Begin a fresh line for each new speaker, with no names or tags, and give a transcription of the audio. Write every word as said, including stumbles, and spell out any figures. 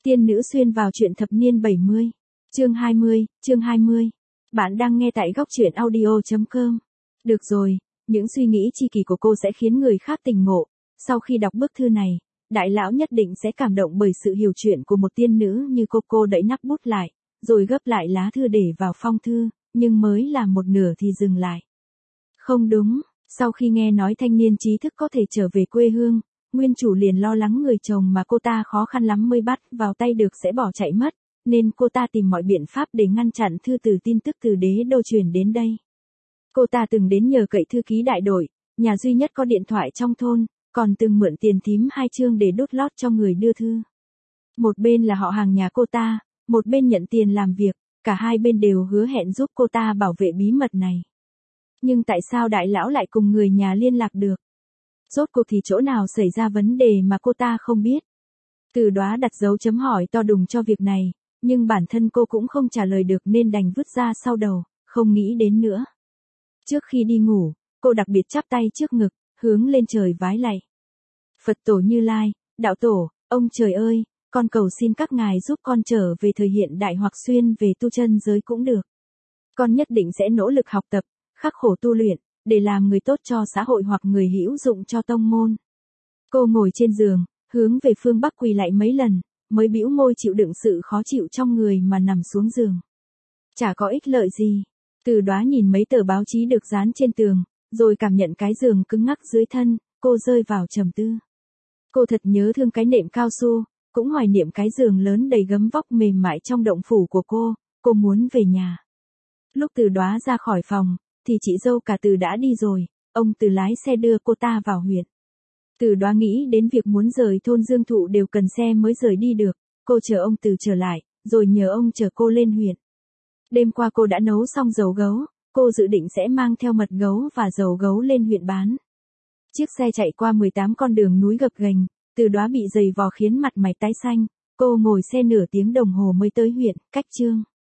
Tiên nữ xuyên vào truyện thập niên bảy mươi. Chương hai mươi, chương hai mươi. Bạn đang nghe tại góc truyện audio chấm com. Được rồi, những suy nghĩ chi kỳ của cô sẽ khiến người khác tỉnh ngộ. Sau khi đọc bức thư này, đại lão nhất định sẽ cảm động bởi sự hiểu chuyện của một tiên nữ như cô. Cô đẩy nắp bút lại, rồi gấp lại lá thư để vào phong thư, nhưng mới làm một nửa thì dừng lại. Không đúng, sau khi nghe nói thanh niên trí thức có thể trở về quê hương, nguyên chủ liền lo lắng người chồng mà cô ta khó khăn lắm mới bắt vào tay được sẽ bỏ chạy mất, nên cô ta tìm mọi biện pháp để ngăn chặn thư từ tin tức từ đế đô truyền đến đây. Cô ta từng đến nhờ cậy thư ký đại đội, nhà duy nhất có điện thoại trong thôn, còn từng mượn tiền thím hai chương để đút lót cho người đưa thư. Một bên là họ hàng nhà cô ta, một bên nhận tiền làm việc, cả hai bên đều hứa hẹn giúp cô ta bảo vệ bí mật này. Nhưng tại sao đại lão lại cùng người nhà liên lạc được? Rốt cuộc thì chỗ nào xảy ra vấn đề mà cô ta không biết? Từ Đóa đặt dấu chấm hỏi to đùng cho việc này, nhưng bản thân cô cũng không trả lời được nên đành vứt ra sau đầu, không nghĩ đến nữa. Trước khi đi ngủ, cô đặc biệt chắp tay trước ngực, hướng lên trời vái lạy. Phật tổ Như Lai, đạo tổ, ông trời ơi, con cầu xin các ngài giúp con trở về thời hiện đại hoặc xuyên về tu chân giới cũng được. Con nhất định sẽ nỗ lực học tập, khắc khổ tu luyện, để làm người tốt cho xã hội hoặc người hữu dụng cho tông môn. Cô ngồi trên giường, hướng về phương Bắc quỳ lạy mấy lần, mới bĩu môi chịu đựng sự khó chịu trong người mà nằm xuống giường. Chả có ích lợi gì. Từ Đóa nhìn mấy tờ báo chí được dán trên tường, rồi cảm nhận cái giường cứng ngắc dưới thân, cô rơi vào trầm tư. Cô thật nhớ thương cái nệm cao su, cũng hoài niệm cái giường lớn đầy gấm vóc mềm mại trong động phủ của cô, cô muốn về nhà. Lúc Từ Đóa ra khỏi phòng, thì chị dâu cả Từ đã đi rồi, ông Từ lái xe đưa cô ta vào huyện. Từ Đóa nghĩ đến việc muốn rời thôn Dương Thụ đều cần xe mới rời đi được, cô chờ ông Từ trở lại, rồi nhờ ông chở cô lên huyện. Đêm qua cô đã nấu xong dầu gấu, cô dự định sẽ mang theo mật gấu và dầu gấu lên huyện bán. Chiếc xe chạy qua mười tám con đường núi gập ghềnh, Từ Đóa bị giày vò khiến mặt mày tái xanh, cô ngồi xe nửa tiếng đồng hồ mới tới huyện, cách Chương.